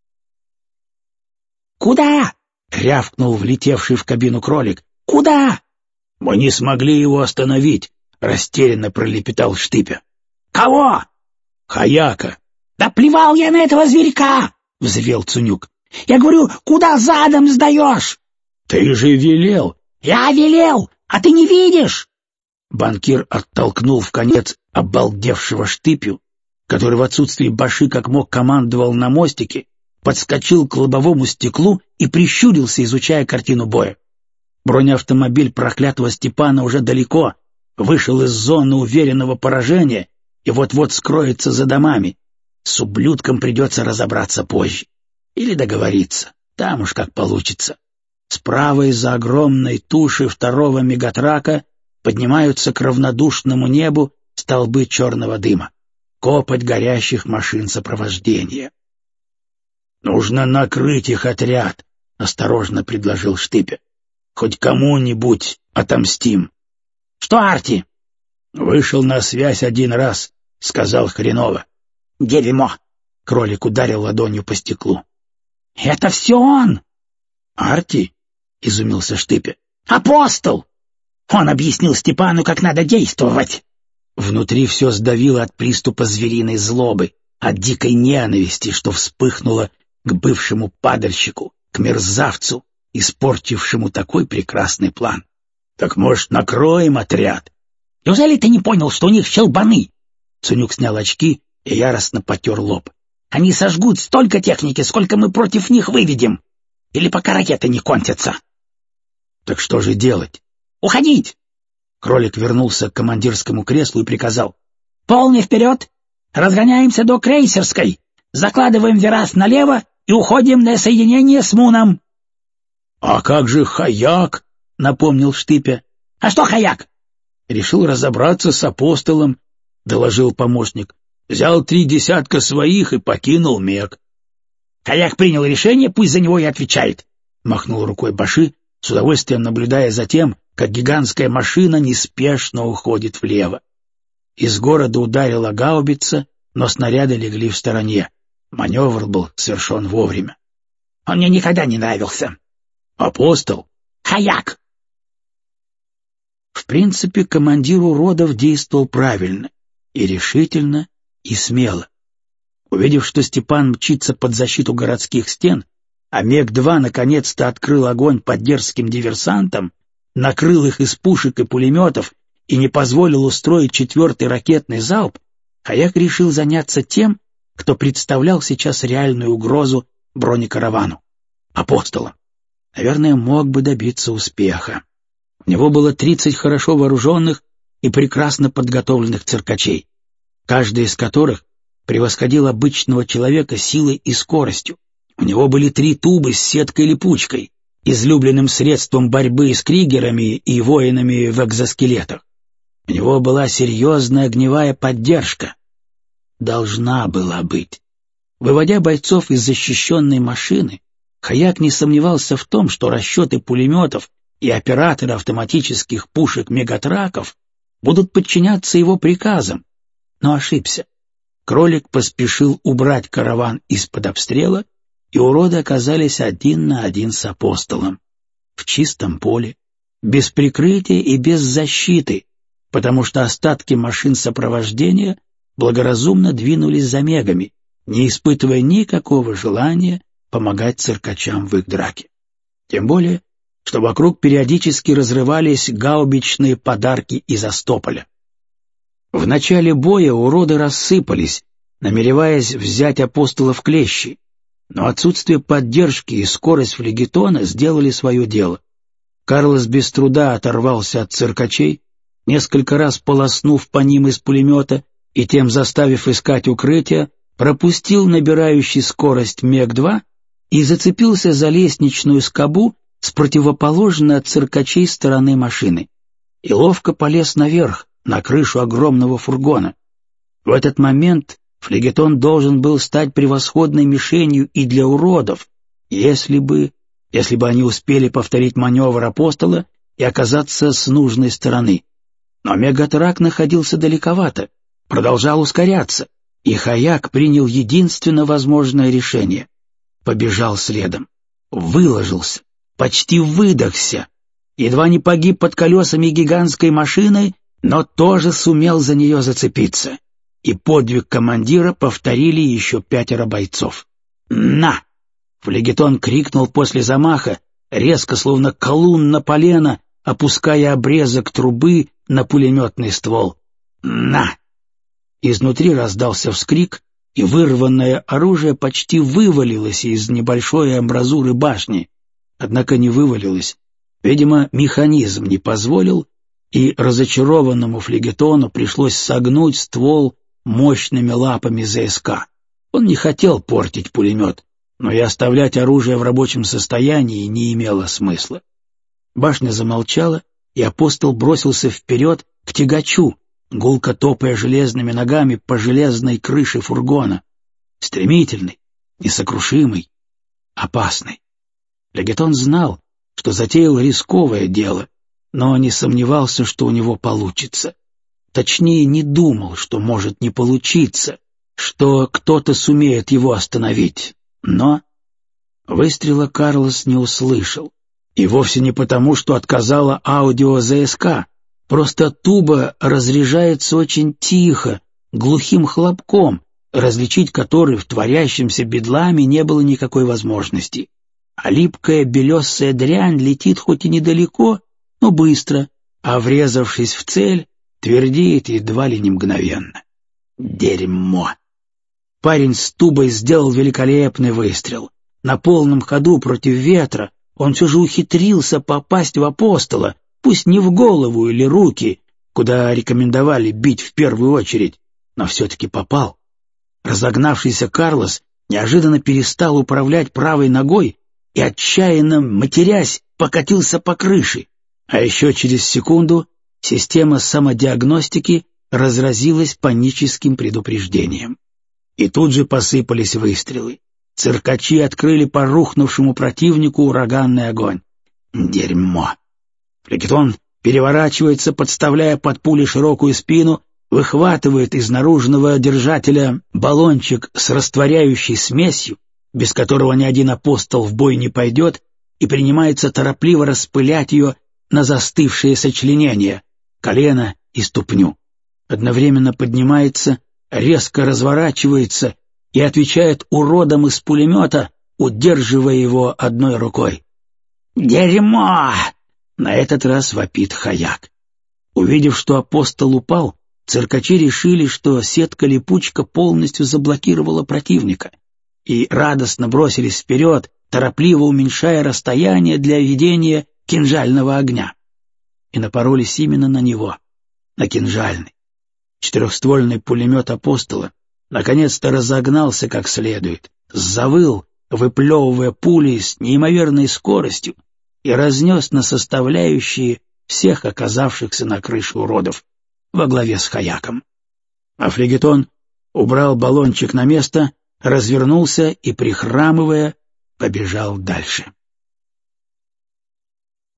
«Куда?» — рявкнул влетевший в кабину кролик. «Куда?» «Мы не смогли его остановить», — растерянно пролепетал Штыпя. «Кого?» «Хаяка». «Да плевал я на этого зверька!» — взревел Цунюк. «Я говорю, куда задом сдаешь?» «Ты же велел!» «Я велел, а ты не видишь!» Банкир оттолкнул вконец обалдевшего Штыпю, который в отсутствии Баши как мог командовал на мостике, подскочил к лобовому стеклу и прищурился, изучая картину боя. Бронеавтомобиль проклятого Степана уже далеко, вышел из зоны уверенного поражения и вот-вот скроется за домами. С ублюдком придется разобраться позже. Или договориться, там уж как получится. Справа из-за огромной туши второго мегатрака поднимаются к равнодушному небу столбы черного дыма, копоть горящих машин сопровождения. «Нужно накрыть их отряд», — осторожно предложил Штыпя. «Хоть кому-нибудь отомстим». «Что, Арти?» «Вышел на связь 1 раз», — сказал хреново. «Дерьмо!» — кролик ударил ладонью по стеклу. «Это все он!» «Арти?» — изумился Штыпя. «Апостол! Он объяснил Степану, как надо действовать!» Внутри все сдавило от приступа звериной злобы, от дикой ненависти, что вспыхнуло к бывшему падальщику, к мерзавцу, испортившему такой прекрасный план. «Так, может, накроем отряд?» «Неужели ты не понял, что у них щелбаны?» Цунюк снял очки и яростно потер лоб. «Они сожгут столько техники, сколько мы против них выведем. Или пока ракеты не кончатся». «Так что же делать?» «Уходить!» Кролик вернулся к командирскому креслу и приказал: «Полный вперед! Разгоняемся до Крейсерской, закладываем Верас налево и уходим на соединение с Муном». «А как же Хаяк?» — напомнил Штыпя. «А что Хаяк?» «Решил разобраться с апостолом», — доложил помощник. «Взял 3 десятка своих и покинул Мег». «Хаяк принял решение, пусть за него и отвечает», — махнул рукой Баши, с удовольствием наблюдая за тем, как гигантская машина неспешно уходит влево. Из города ударила гаубица, но снаряды легли в стороне. Маневр был совершен вовремя. «Он мне никогда не нравился». «Апостол?» «Хаяк!» В принципе, командир уродов действовал правильно, и решительно, и смело. Увидев, что Степан мчится под защиту городских стен, а Мег-2 наконец-то открыл огонь по дерзким диверсантам, накрыл их из пушек и пулеметов и не позволил устроить 4-й ракетный залп, Хаяк решил заняться тем, кто представлял сейчас реальную угрозу бронекаравану — апостолом. Наверное, мог бы добиться успеха. У него было 30 хорошо вооруженных и прекрасно подготовленных циркачей, каждый из которых превосходил обычного человека силой и скоростью. У него были 3 тубы с сеткой-липучкой, излюбленным средством борьбы с кригерами и воинами в экзоскелетах. У него была серьезная огневая поддержка. Должна была быть. Выводя бойцов из защищенной машины, Хаяк не сомневался в том, что расчеты пулеметов и операторы автоматических пушек мегатраков будут подчиняться его приказам, но ошибся. Кролик поспешил убрать караван из-под обстрела, и уроды оказались 1 на 1 с апостолом. В чистом поле, без прикрытия и без защиты, потому что остатки машин сопровождения благоразумно двинулись за мегами, не испытывая никакого желания помогать циркачам в их драке. Тем более, что вокруг периодически разрывались гаубичные подарки из Остополя. В начале боя уроды рассыпались, намереваясь взять Апостола в клещи, но отсутствие поддержки и скорость флегетона сделали свое дело. Карлос без труда оторвался от циркачей, несколько раз полоснув по ним из пулемета и тем заставив искать укрытие, пропустил набирающий скорость МеГ-2 и зацепился за лестничную скобу с противоположной от циркачей стороны машины и ловко полез наверх, на крышу огромного фургона. В этот момент флегетон должен был стать превосходной мишенью и для уродов, если бы они успели повторить маневр Апостола и оказаться с нужной стороны. Но Мегатрак находился далековато, продолжал ускоряться, и Хаяк принял единственно возможное решение. Побежал следом, выложился, почти выдохся, едва не погиб под колесами гигантской машины, но тоже сумел за нее зацепиться. И подвиг командира повторили еще 5 бойцов. «На!» — флегетон крикнул после замаха, резко, словно колун на полено, опуская обрезок трубы на пулеметный ствол. «На!» Изнутри раздался вскрик, и вырванное оружие почти вывалилось из небольшой амбразуры башни. Однако не вывалилось. Видимо, механизм не позволил, и разочарованному флегетону пришлось согнуть ствол мощными лапами ЗСК. Он не хотел портить пулемет, но и оставлять оружие в рабочем состоянии не имело смысла. Башня замолчала, и Апостол бросился вперед к тягачу, гулко топая железными ногами по железной крыше фургона. Стремительный, несокрушимый, опасный. Флегетон знал, что затеял рисковое дело, но не сомневался, что у него получится. Точнее, не думал, что может не получиться, что кто-то сумеет его остановить. Но выстрела Карлос не услышал. И вовсе не потому, что отказала аудио ЗСК. Просто туба разряжается очень тихо, глухим хлопком, различить который в творящемся бедламе не было никакой возможности. А липкая белесая дрянь летит хоть и недалеко, но быстро, а, врезавшись в цель, твердеет едва ли не мгновенно. Дерьмо! Парень с тубой сделал великолепный выстрел. На полном ходу против ветра он все же ухитрился попасть в Апостола, пусть не в голову или руки, куда рекомендовали бить в первую очередь, но все-таки попал. Разогнавшийся Карлос неожиданно перестал управлять правой ногой и, отчаянно матерясь, покатился по крыше. А еще через секунду система самодиагностики разразилась паническим предупреждением. И тут же посыпались выстрелы. Циркачи открыли по рухнувшему противнику ураганный огонь. Дерьмо! Флегетон переворачивается, подставляя под пули широкую спину, выхватывает из наружного держателя баллончик с растворяющей смесью, без которого ни один Апостол в бой не пойдет, и принимается торопливо распылять ее на застывшие сочленения, колено и ступню. Одновременно поднимается, резко разворачивается и отвечает уродом из пулемета, удерживая его одной рукой. «Дерьмо!» — на этот раз вопит Хаяк. Увидев, что Апостол упал, циркачи решили, что сетка-липучка полностью заблокировала противника, и радостно бросились вперед, торопливо уменьшая расстояние для ведения кинжального огня. И напоролись именно на него, на кинжальный. Четырехствольный пулемет Апостола наконец-то разогнался как следует, завыл, выплевывая пули с неимоверной скоростью, и разнес на составляющие всех оказавшихся на крыше уродов во главе с Хаяком. А флегетон убрал баллончик на место, развернулся и, прихрамывая, побежал дальше.